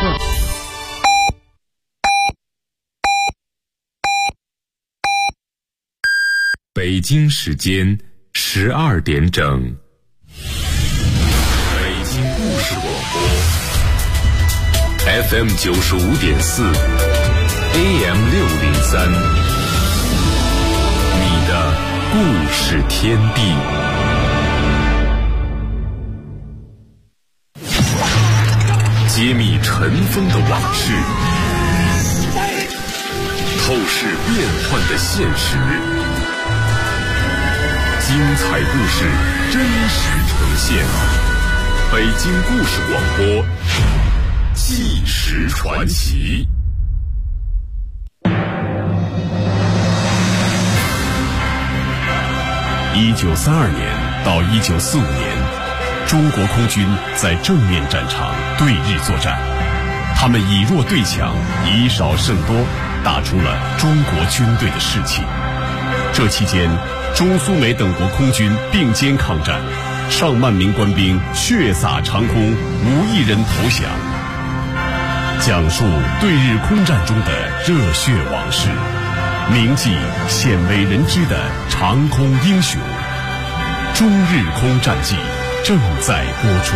刻。 北京时间12点整。北京故事广播 FM 95.4 AM 603，你的故事天地。揭秘尘封的往事，透视变幻的现实，精彩故事真实呈现。北京故事广播，纪实传奇。1932年到1945年。中国空军在正面战场对日作战，他们以弱对强，以少胜多，打出了中国军队的士气。这期间，中苏美等国空军并肩抗战，上万名官兵血洒长空，无一人投降。讲述对日空战中的热血往事，铭记鲜为人知的长空英雄。中日空战记正在播出。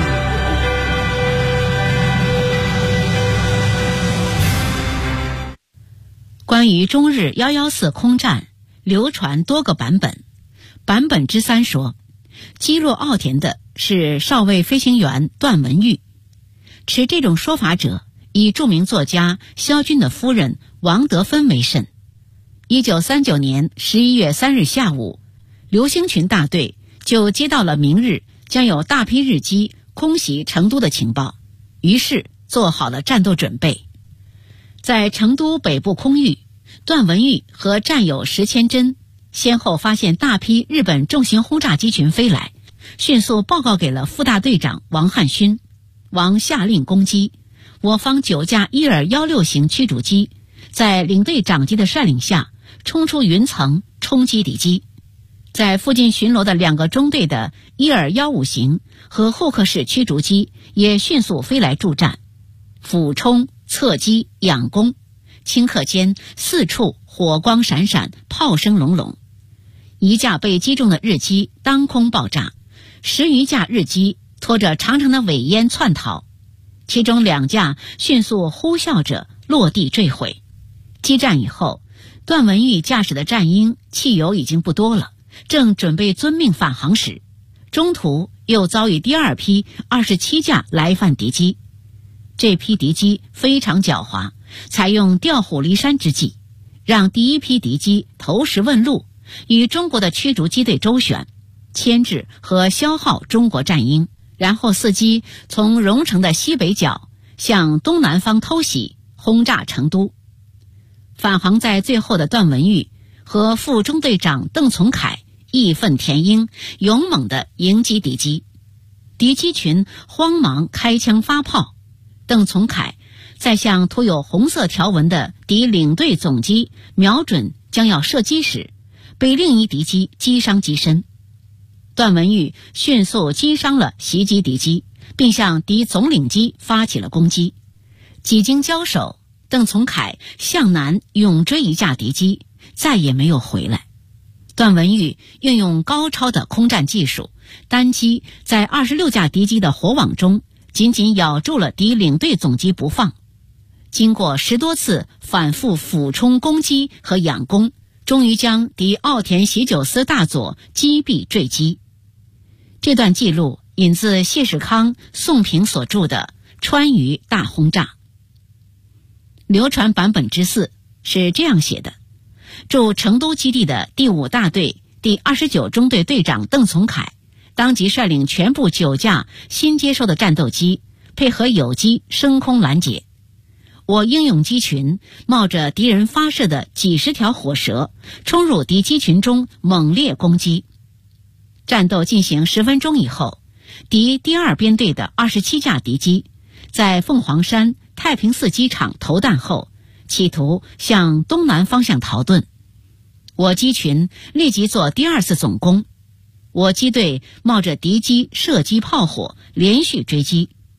关于中日114空战流传多个版本。版本之3说，击落奥田的是少尉飞行员段文玉。持这种说法者以著名作家萧军的夫人王德芬为甚。1939年11月3日下午，刘星群大队就接到了明日将有大批日机空袭成都的情报，于是做好了战斗准备。在成都北部空域，段文玉和战友石千真先后发现大批日本重型轰炸机群飞来，迅速报告给了副大队长王汉勋。王下令攻击，我方9架伊尔16型驱逐机在领队长机的率领下冲出云层，冲击敌机。在附近巡逻的2个中队的伊尔15型和霍克式驱逐机也迅速飞来助战，俯冲、侧击、仰攻，顷刻间四处火光闪闪，炮声隆隆。一架被击中的日机当空爆炸，10余架日机拖着长长的尾烟窜逃，其中2架迅速呼啸着落地坠毁。激战以后，段文玉驾驶的战鹰汽油已经不多了，正准备遵命返航时，中途又遭遇第2批27架来犯敌机。这批敌机非常狡猾，采用调虎离山之计，让第1批敌机投石问路，与中国的驱逐机队周旋，牵制和消耗中国战鹰，然后伺机从荣城的西北角向东南方偷袭，轰炸成都。返航在最后的段文玉和副中队长邓从凯义愤填膺，勇猛地迎击敌机。敌机群慌忙开枪发炮，邓从凯在向涂有红色条纹的敌领队总机瞄准将要射击时，被另一敌机击伤机身。段文玉迅速击伤了袭击敌机，并向敌总领机发起了攻击。几经交手，邓从凯向南勇追一架敌机，再也没有回来。段文玉运用高超的空战技术，单机在26架敌机的火网中紧紧咬住了敌领队总机不放。经过10多次反复俯冲攻击和仰攻，终于将敌奥田喜久司大佐击毙坠机。这段记录引自谢世康、宋平所著的《川渝大轰炸》。流传版本之4是这样写的：驻成都基地的第5大队第29中队队长邓从凯当即率领全部9架新接收的战斗机，配合友机升空拦截。我英勇机群冒着敌人发射的几十条火舌，冲入敌机群中猛烈攻击。战斗进行10分钟以后，敌第2编队的27架敌机在凤凰山太平寺机场投弹后，企图向东南方向逃遁。我机群立即做第2次总攻，我机队冒着敌机射击炮火连续追击，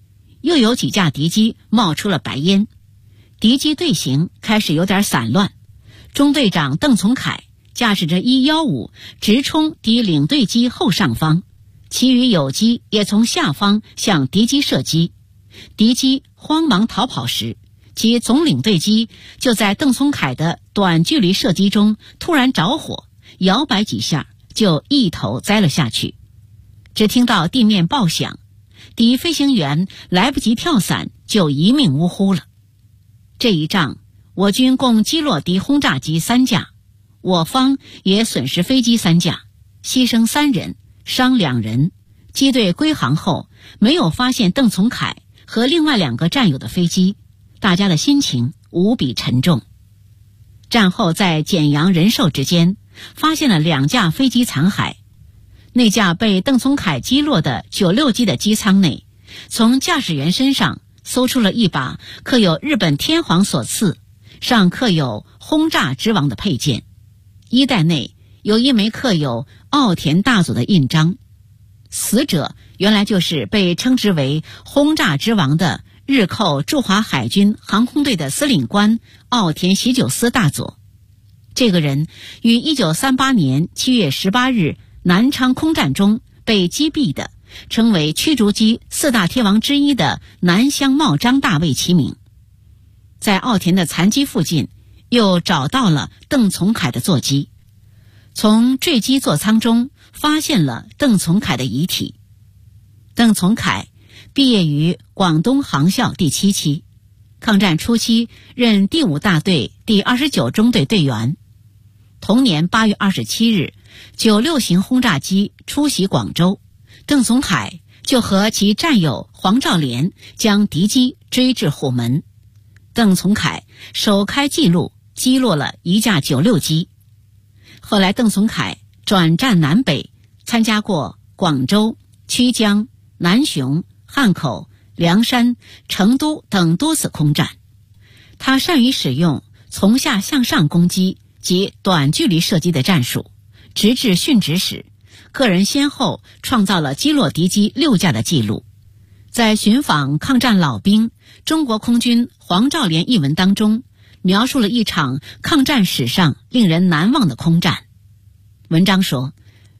又有几架敌机冒出了白烟，敌机队形开始有点散乱。中队长邓从凯驾驶着115直冲敌领队机后上方，其余友机也从下方向敌机射击。敌机慌忙逃跑时，其总领队机就在邓从凯的短距离射击中突然着火，摇摆几下就一头栽了下去。只听到地面爆响，敌飞行员来不及跳伞就一命呜呼了。这一仗，我军共击落敌轰炸机3架，我方也损失飞机3架，牺牲3人，伤2人。机队归航后，没有发现邓从凯和另外2个战友的飞机，大家的心情无比沉重。战后在简阳仁寿之间发现了2架飞机残骸，那架被邓从凯击落的96机的机舱内，从驾驶员身上搜出了一把刻有日本天皇所赐，上刻有轰炸之王的佩剑，衣袋内有一枚刻有奥田大佐的印章。死者原来就是被称之为轰炸之王的日寇驻华海军航空队的司令官奥田喜久司大佐。这个人于1938年7月18日南昌空战中被击毙的，称为驱逐机4大天王之一的南乡茂张大尉其名。在奥田的残机附近又找到了邓从凯的座机，从坠机座舱中发现了邓从凯的遗体。邓从凯毕业于广东航校第7期，抗战初期任第5大队第29中队队员。同年8月27日，96型轰炸机出袭广州，邓从凯就和其战友黄兆廉将敌机追至虎门。邓从凯首开纪录，击落了1架96机。后来邓从凯转战南北，参加过广州、曲江、南雄、汉口、凉山、成都等多次空战。他善于使用从下向上攻击及短距离射击的战术，直至殉职时，个人先后创造了击落敌机6架的记录。在寻访抗战老兵中国空军黄兆廉一文当中，描述了一场抗战史上令人难忘的空战。文章说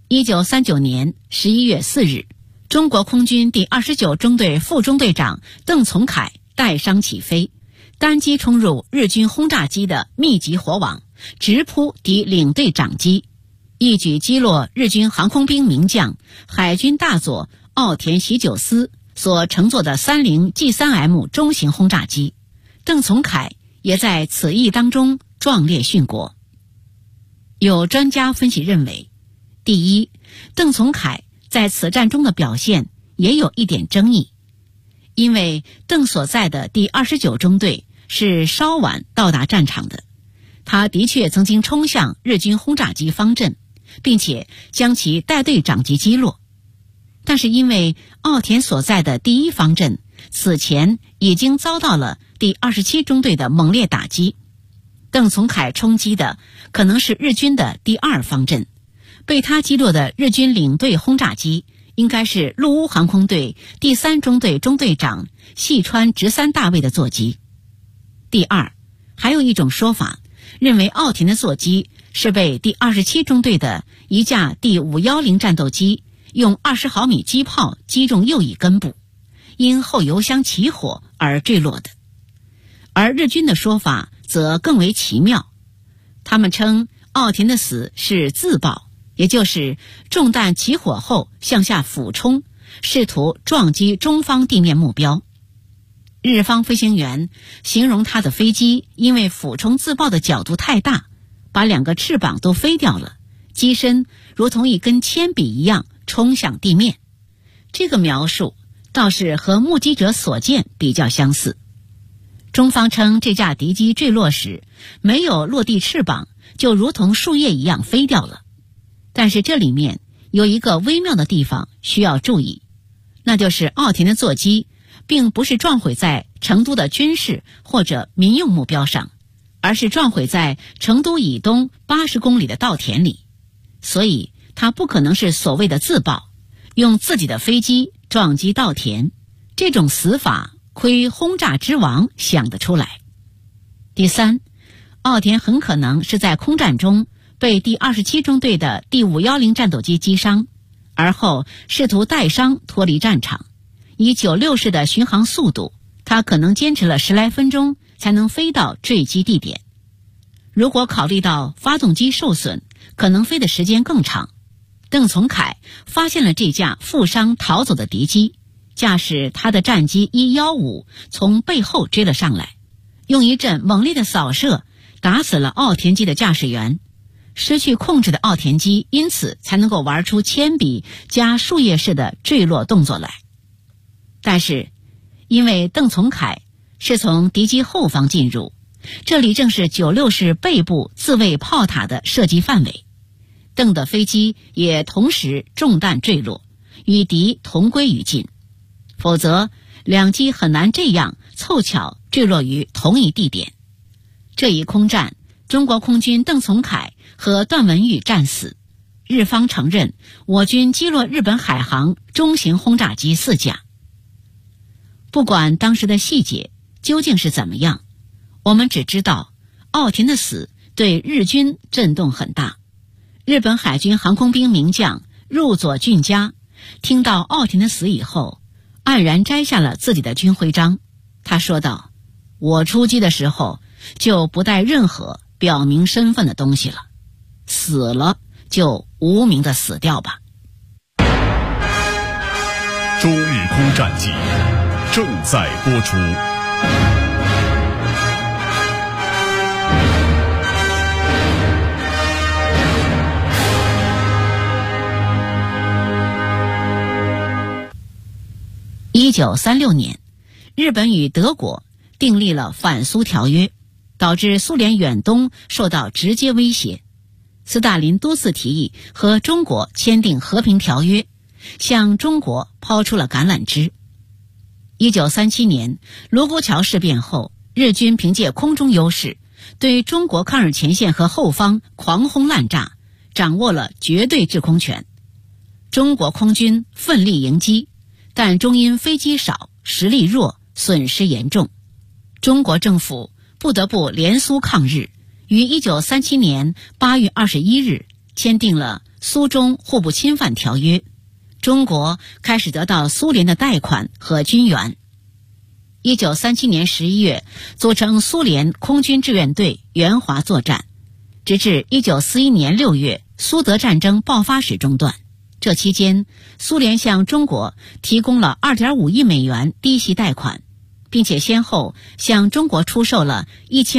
，1939年11月4日，中国空军第29中队副中队长邓从凯带伤起飞，单机冲入日军轰炸机的密集火网，直扑敌领队长机，一举击落日军航空兵名将海军大佐奥田喜久司所乘坐的30 G3M 中型轰炸机。邓从凯也在此役当中壮烈殉国。有专家分析认为，第一，邓从凯在此战中的表现也有一点争议，因为邓所在的第29中队是稍晚到达战场的，他的确曾经冲向日军轰炸机方阵，并且将其带队长机击落。但是因为奥田所在的第1方阵此前已经遭到了第27中队的猛烈打击，邓从凯冲击的可能是日军的第2方阵，被他击落的日军领队轰炸机应该是陆乌航空队第3中队中队长细川直三大尉的座机。第二，还有一种说法认为奥田的座机是被第27中队的一架第510战斗机用20毫米机炮击中右翼根部，因后油箱起火而坠落的。而日军的说法则更为奇妙，他们称奥田的死是自爆，也就是中弹起火后向下俯冲，试图撞击中方地面目标。日方飞行员形容他的飞机因为俯冲自爆的角度太大，把2个翅膀都飞掉了，机身如同一根铅笔一样冲向地面。这个描述倒是和目击者所见比较相似。中方称这架敌机坠落时没有落地翅膀，就如同树叶一样飞掉了。但是这里面有一个微妙的地方需要注意，那就是奥田的座机并不是撞毁在成都的军事或者民用目标上，而是撞毁在成都以东80公里的稻田里，所以它不可能是所谓的自爆，用自己的飞机撞击稻田。这种死法亏轰炸之王想得出来。第三，奥田很可能是在空战中被第27中队的第510战斗机击伤，而后试图带伤脱离战场。以96式的巡航速度，他可能坚持了10来分钟才能飞到坠机地点。如果考虑到发动机受损，可能飞的时间更长，邓从凯发现了这架负伤逃走的敌机，驾驶他的战机115从背后追了上来，用一阵猛烈的扫射打死了奥田机的驾驶员。失去控制的奥田机因此才能够玩出铅笔加树叶式的坠落动作来。但是因为邓从凯是从敌机后方进入，这里正是96式背部自卫炮塔的射击范围，邓的飞机也同时中弹坠落，与敌同归于尽，否则两机很难这样凑巧坠落于同一地点。这一空战，中国空军邓从凯和段文玉战死，日方承认我军击落日本海航中型轰炸机4架。不管当时的细节究竟是怎么样，我们只知道奥田的死对日军震动很大。日本海军航空兵名将入佐俊家听到奥田的死以后，黯然摘下了自己的军徽章。他说道：我出击的时候就不带任何表明身份的东西了，死了就无名的死掉吧。 中日空战记正在播出。 1936年，日本与德国订立了反苏条约，导致苏联远东受到直接威胁。斯大林多次提议和中国签订和平条约，向中国抛出了橄榄枝。1937年卢沟桥事变后，日军凭借空中优势，对中国抗日前线和后方狂轰滥炸，掌握了绝对制空权。中国空军奋力迎击，但终因飞机少、实力弱，损失严重。中国政府不得不联苏抗日，于1937年8月21日签订了苏中互不侵犯条约，中国开始得到苏联的贷款和军援。1937年11月，组成苏联空军志愿队援华作战，直至1941年6月苏德战争爆发时中断。这期间，苏联向中国提供了2.5亿美元低息贷款，并且先后向中国出售了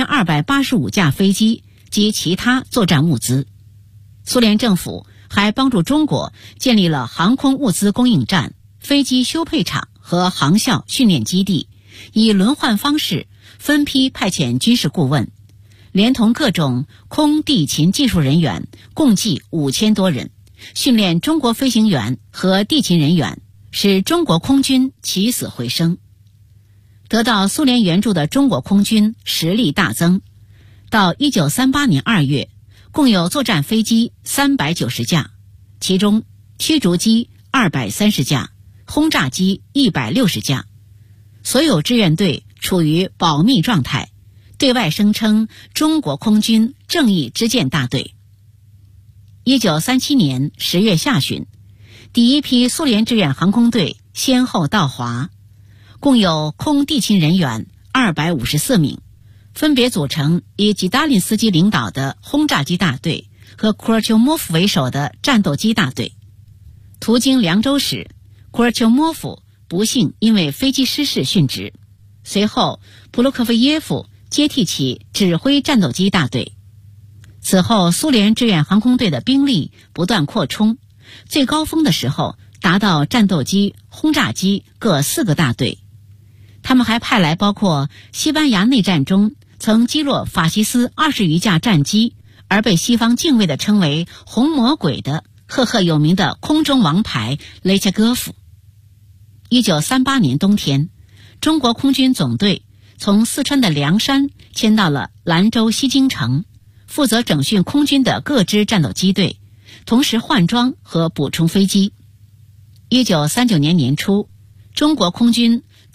1285架飞机及其他作战物资。苏联政府还帮助中国建立了航空物资供应站、飞机修配厂和航校训练基地，以轮换方式分批派遣军事顾问，连同各种空地勤技术人员共计5000多人，训练中国飞行员和地勤人员，使中国空军起死回生。得到苏联援助的中国空军实力大增，到1938年2月，共有作战飞机390架，其中驱逐机230架，轰炸机160架。所有志愿队处于保密状态，对外声称中国空军正义之舰大队。1937年10月下旬，第一批苏联志愿航空队先后到华，共有空地勤人员254名，分别组成以吉达林斯基领导的轰炸机大队和库尔丘莫夫为首的战斗机大队。途经凉州时，库尔丘莫夫不幸因为飞机失事殉职，随后普鲁科夫耶夫接替其指挥战斗机大队。此后苏联志愿航空队的兵力不断扩充，最高峰的时候达到战斗机、轰炸机各4个大队。他们还派来包括西班牙内战中曾击落法西斯20余架战机，而被西方敬畏地称为红魔鬼的赫赫有名的空中王牌雷切戈夫。1938年冬天，中国空军总队从四川的凉山迁到了兰州西京城，负责整训空军的各支战斗机队，同时换装和补充飞机。1939年年初，中国空军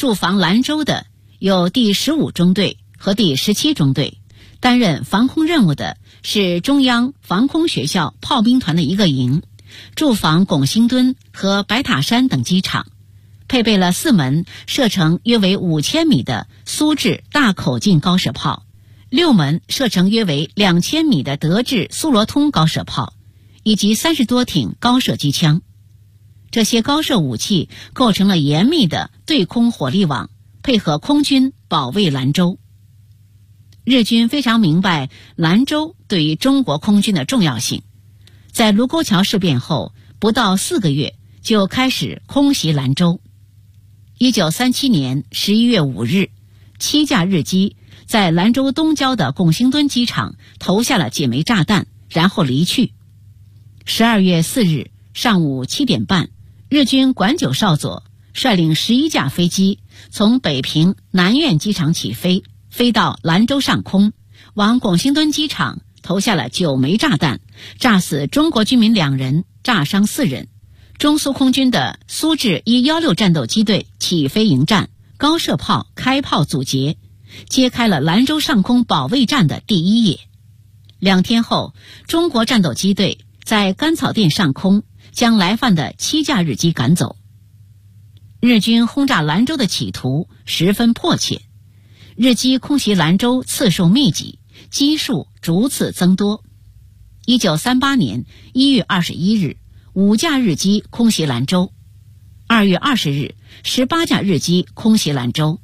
驻防兰州的有第15中队和第17中队，担任防空任务的是中央防空学校炮兵团的一个营，驻防拱兴墩和白塔山等机场，配备了4门射程约为5000米的苏制大口径高射炮，6门射程约为2000米的德制苏罗通高射炮，以及30多挺高射机枪。这些高射武器构成了严密的对空火力网，配合空军保卫兰州。日军非常明白兰州对于中国空军的重要性，在卢沟桥事变后不到4个月就开始空袭兰州。1937年11月5日，7架日机在兰州东郊的拱兴墩机场投下了几枚炸弹，然后离去。12月4日上午7点半，日军管九少佐率领11架飞机从北平南苑机场起飞，飞到兰州上空，往拱兴墩机场投下了9枚炸弹，炸死中国居民2人，炸伤4人。中苏空军的苏制116战斗机队起飞迎战，高射炮开炮阻截，揭开了兰州上空保卫战的第一页。2天后，中国战斗机队在甘草甸上空将来犯的7架日机赶走。日军轰炸兰州的企图十分迫切，日机空袭兰州次数密集，机数逐次增多。1938年1月21日，5架日机空袭兰州；2月20日，18架日机空袭兰州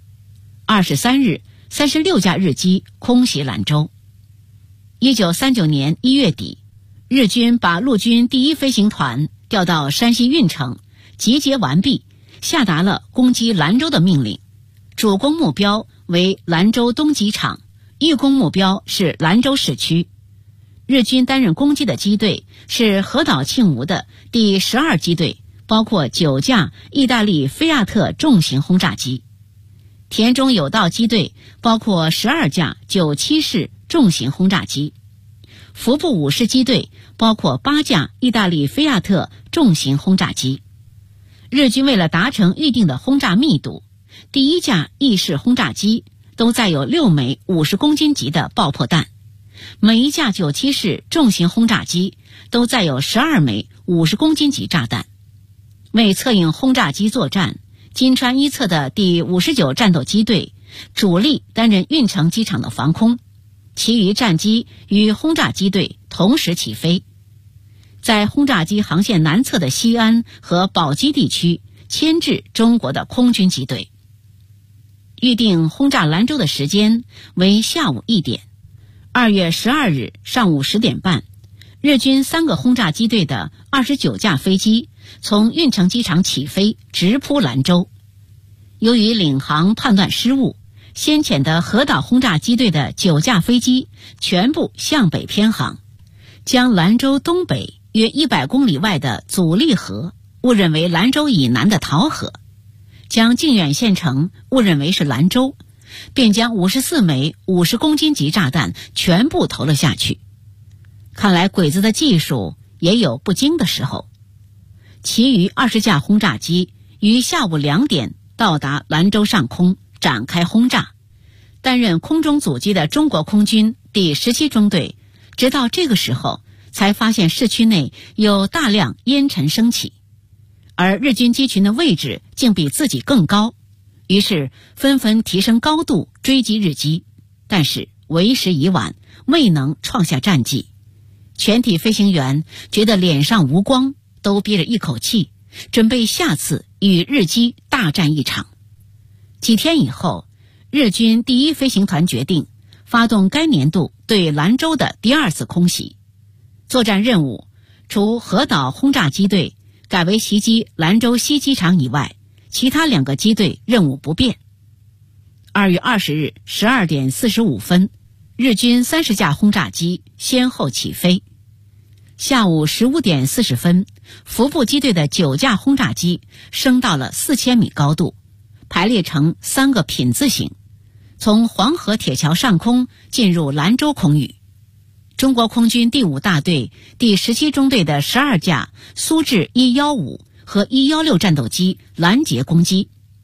；23日，36架日机空袭兰州。1939年1月底，日军把陆军第1飞行团调到山西运城，集结完毕，下达了攻击兰州的命令。主攻目标为兰州东机场，预攻目标是兰州市区。日军担任攻击的机队是河岛庆吴的第12机队，包括9架意大利菲亚特重型轰炸机；田中有道机队包括12架97式重型轰炸机；服部武士机队包括8架意大利菲亚特重型轰炸机。日军为了达成预定的轰炸密度，第1架意式轰炸机都载有6枚50公斤级的爆破弹，每一架97式重型轰炸机都载有12枚50公斤级炸弹。为策应轰炸机作战，金川一侧的第59战斗机队主力担任运城机场的防空，其余战机与轰炸机队同时起飞，在轰炸机航线南侧的西安和宝鸡地区牵制中国的空军机队。预定轰炸兰州的时间为下午1点。2月12日上午10点半，日军3个轰炸机队的29架飞机从运城机场起飞，直扑兰州。由于领航判断失误，先遣的河岛轰炸机队的9架飞机全部向北偏航，将兰州东北约100公里外的阻力河误认为兰州以南的桃河，将靖远县城误认为是兰州，便将54枚50公斤级炸弹全部投了下去。看来鬼子的技术也有不精的时候。其余20架轰炸机于下午2点到达兰州上空，展开轰炸。担任空中阻击的中国空军第17中队直到这个时候才发现市区内有大量烟尘升起，而日军机群的位置竟比自己更高，于是纷纷提升高度追击日机，但是为时已晚，未能创下战绩。全体飞行员觉得脸上无光，都憋着一口气，准备下次与日机大战一场。几天以后，日军第1飞行团决定发动该年度对兰州的第2次空袭。作战任务除河岛轰炸机队改为袭击兰州西机场以外，其他2个机队任务不变。2月20日12点45分，日军30架轰炸机先后起飞。下午15点40分，服部机队的9架轰炸机升到了4000米高度，排列成3个品字形，从黄河铁桥上空进入兰州空域。中国空军第5大队第17中队的12架苏制115和116战斗机拦截攻击，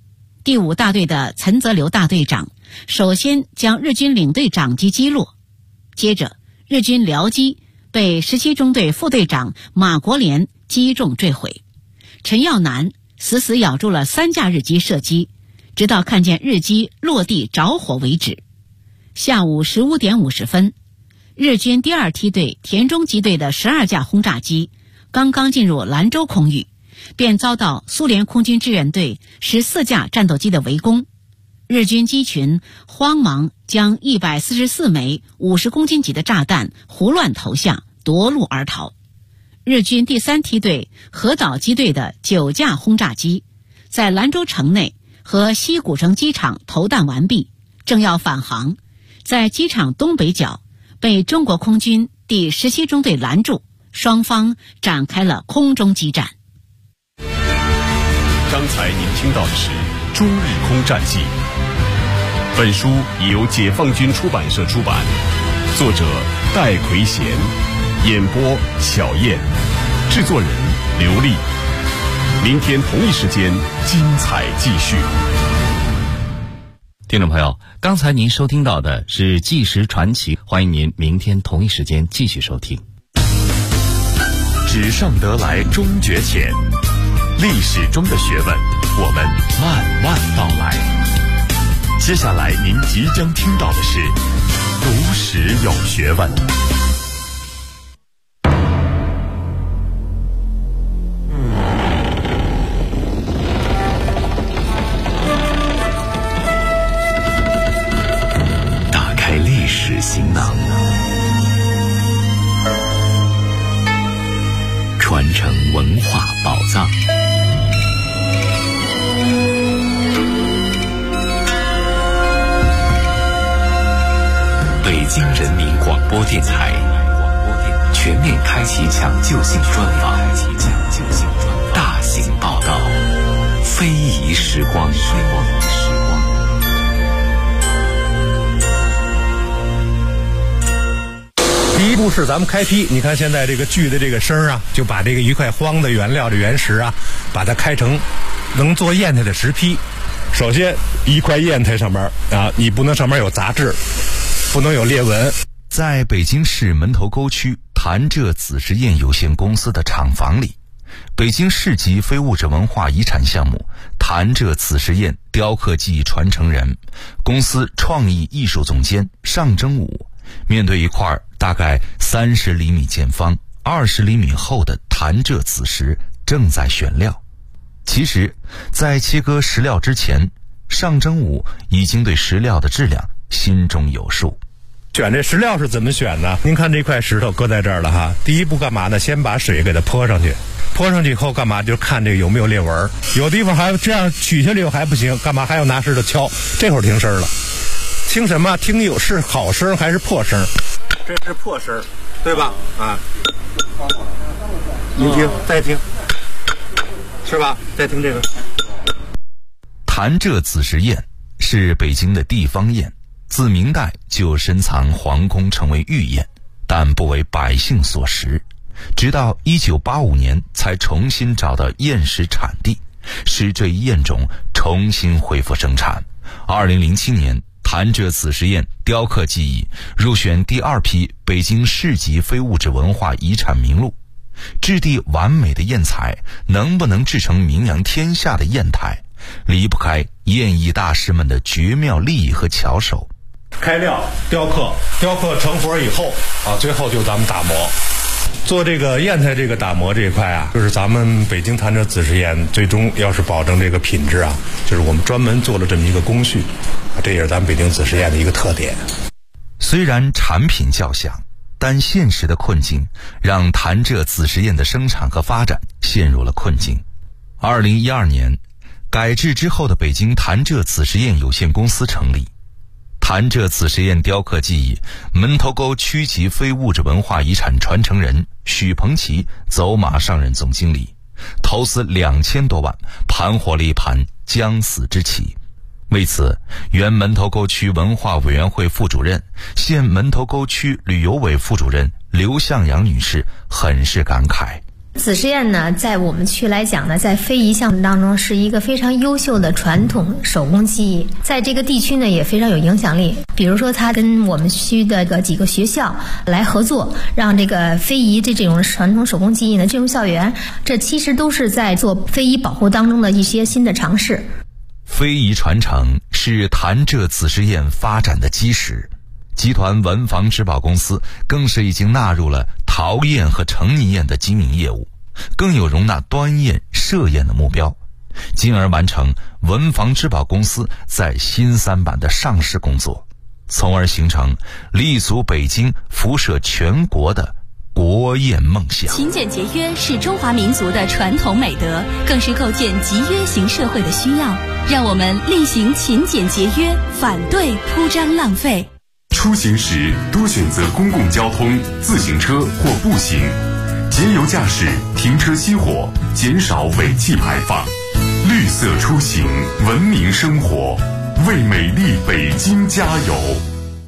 第5大队的岑泽流大队长首先将日军领队长机击落，接着日军僚机被17中队副队长马国联击中坠毁。陈耀南死死咬住了3架日机射击，直到看见日机落地着火为止。下午15点50分，日军第2梯队田中机队的12架轰炸机刚刚进入兰州空域，便遭到苏联空军志愿队14架战斗机的围攻。日军机群慌忙将144枚50公斤级的炸弹胡乱投下，夺路而逃。日军第3梯队河岛机队的9架轰炸机在兰州城内和西古城机场投弹完毕，正要返航，在机场东北角被中国空军第17中队拦住，双方展开了空中激战。 刚才您听到的是《中日空战记》，本书由解放军出版社出版，作者戴奎贤，演播小燕，制作人刘丽。明天同一时间精彩继续。 听众朋友，刚才您收听到的是纪实传奇，欢迎您明天同一时间继续收听。 纸上得来终觉浅，历史中的学问，我们慢慢道来。接下来您即将听到的是读史有学问。打开历史行囊，传承文化宝藏。北京人民广播电台全面开启抢救性专访，大型报道，非遗时光。 第一步是咱们开坯，你看现在这个锯的这个声啊，就把这个一块荒的原料的原石啊，把它开成能做砚台的石坯。首先一块砚台上面啊，你不能上面有杂质，不能有裂纹。 在北京市门头沟区潭柘紫石砚有限公司的厂房里，北京市级非物质文化遗产项目潭柘紫石砚雕刻技艺传承人、公司创意艺术总监尚征武，面对一块大概30厘米见方、20厘米厚的潭柘紫石，正在选料。其实，在切割石料之前，尚征武已经对石料的质量心中有数。 选这石料是怎么选呢？您看这块石头搁在这儿了哈，第一步干嘛呢？先把水给它泼上去，泼上去以后干嘛？就看这个有没有裂纹，有地方还这样取下来又还不行，干嘛还要拿石头敲？这会儿听声了，听什么？听有是好声还是破声？这是破声，对吧？啊，您听，再听，是吧？再听这个。 潭柘紫石砚是北京的地方砚，自明代就深藏皇宫，成为御砚，但不为百姓所食。直到1985年才重新找到砚石产地，使这一砚种重新恢复生产。2007年，潭柘紫石砚雕刻技艺入选第2批北京市级非物质文化遗产名录。质地完美的砚材能不能制成名扬天下的砚台，离不开砚艺大师们的绝妙技艺和巧手。 开料、雕刻成活以后啊，最后就咱们打磨。做这个砚台这个打磨这一块啊，就是咱们北京潭柘紫石砚最终要是保证这个品质啊，就是我们专门做了这么一个工序，这也是咱们北京紫石砚的一个特点。 虽然产品较小，但现实的困境让潭柘紫石砚的生产和发展陷入了困境。2012年，改制之后的北京潭柘紫石砚有限公司成立。潭柘紫石砚雕刻技艺门头沟区级非物质文化遗产传承人许鹏奇走马上任总经理，投资2000多万，盘活了一盘将死之棋。为此，原门头沟区文化委员会副主任、现门头沟区旅游委副主任刘向阳女士很是感慨。 紫石堰呢，在我们区来讲呢，在非遗项目当中是一个非常优秀的传统手工技艺，在这个地区呢也非常有影响力。比如说，他跟我们区的几个学校来合作，让这个非遗这种传统手工技艺呢进入校园，这其实都是在做非遗保护当中的一些新的尝试。 非遗传承是潭柘紫石堰发展的基石，集团文房织宝公司更是已经纳入了陶砚和成泥砚的经营业务，更有容纳端砚、设砚的目标，进而完成文房织宝公司在新三板的上市工作，从而形成立足北京、辐射全国的国砚梦想。 勤俭节约是中华民族的传统美德，更是构建集约型社会的需要。让我们厉行勤俭节约，反对铺张浪费。 出行时多选择公共交通、自行车或步行，节油驾驶，停车熄火，减少尾气排放。绿色出行，文明生活，为美丽北京加油！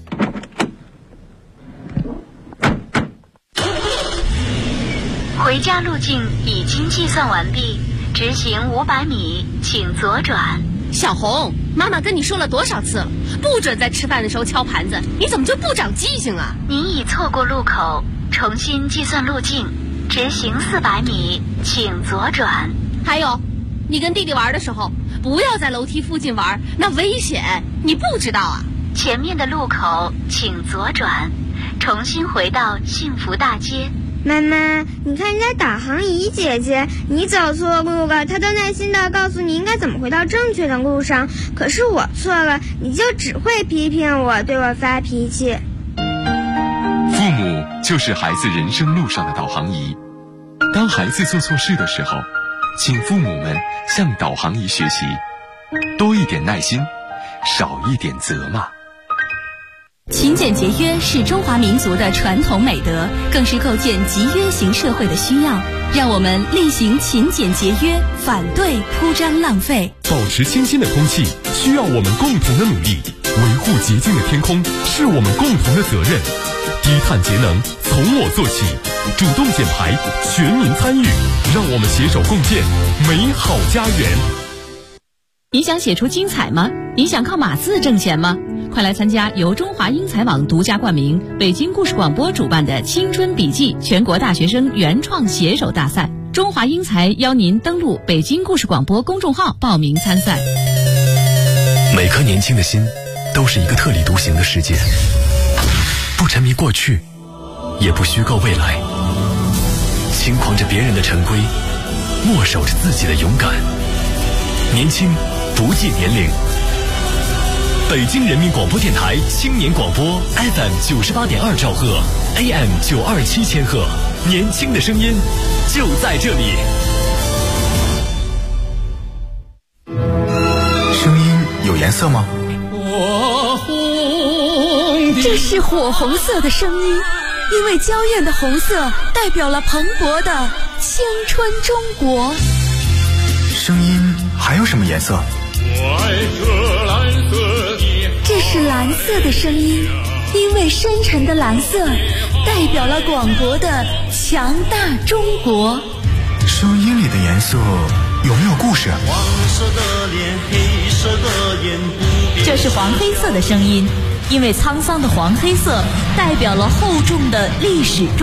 回家路径已经计算完毕，直行500米，请左转。 小红，妈妈跟你说了多少次了，不准在吃饭的时候敲盘子，你怎么就不长记性啊？ 您已错过路口，重新计算路径，直行400米，请左转。 还有，你跟弟弟玩的时候，不要在楼梯附近玩，那危险，你不知道啊？ 前面的路口请左转，重新回到幸福大街。 妈妈，你看人家导航仪姐姐，你走错路了，她都耐心地告诉你应该怎么回到正确的路上。可是我错了，你就只会批评我，对我发脾气。 父母就是孩子人生路上的导航仪。当孩子做错事的时候，请父母们向导航仪学习，多一点耐心，少一点责骂。 勤俭节约是中华民族的传统美德，更是构建集约型社会的需要。让我们厉行勤俭节约，反对铺张浪费。 保持清新的空气需要我们共同的努力，维护洁净的天空是我们共同的责任。低碳节能从我做起，主动减排，全民参与，让我们携手共建美好家园。 你想写出精彩吗？你想靠码字挣钱吗？快来参加由中华英才网独家冠名、北京故事广播主办的青春笔记全国大学生原创写手大赛。中华英才邀您登录北京故事广播公众号报名参赛。 每颗年轻的心都是一个特立独行的世界，不沉迷过去，也不虚构未来，轻狂着别人的陈规，默守着自己的勇敢。年轻不计年龄。北京人民广播电台青年广播 FM 98.2兆赫 AM 927千赫，年轻的声音就在这里。 声音有颜色吗？ 这是火红色的声音，因为娇艳的红色代表了蓬勃的青春中国。 声音还有什么颜色？ 这是蓝色的声音，因为深沉的蓝色代表了广博的强大中国。 声音里的颜色有没有故事？ 这是黄黑色的声音，因为沧桑的黄黑色代表了厚重的历史